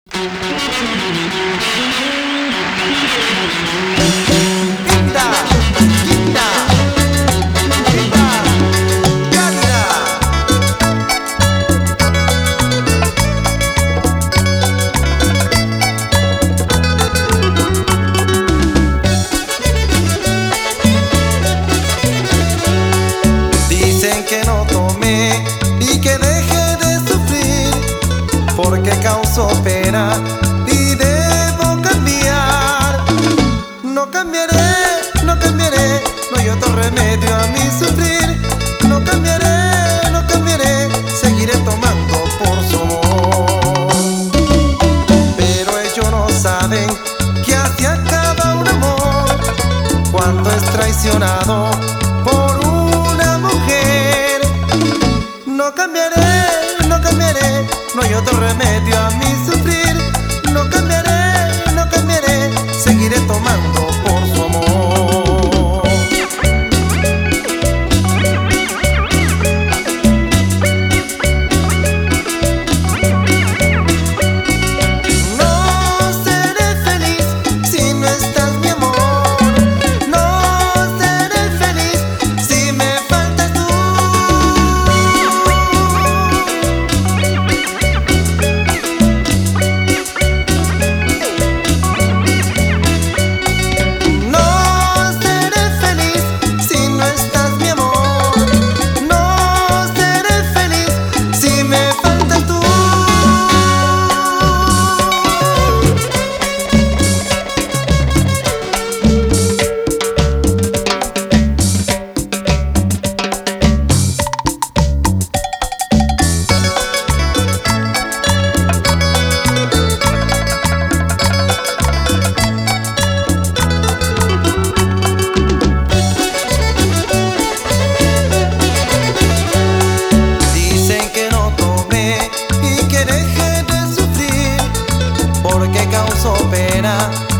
Linda, linda, linda, cálida. Dicen que no tomé y que deje de sufrir porque causó pena y debo cambiar. No cambiaré, no cambiaré, no hay otro remedio a mi sufrir. No cambiaré, no cambiaré, seguiré tomando por su amor. Pero ellos no saben que así acaba un amor cuando es traicionado por una mujer. No cambiaré, no cambiaré, no hay otro remedio a mi sufrir. No cambiaré, no cambiaré, seguiré tomando por su amor. No seré feliz si no estás, mi amor. No seré feliz si me faltas tú. No seré feliz si no estás, mi amor. No seré feliz si me faltas tú. Dicen que no tomé y que deje de sufrir porque causó pena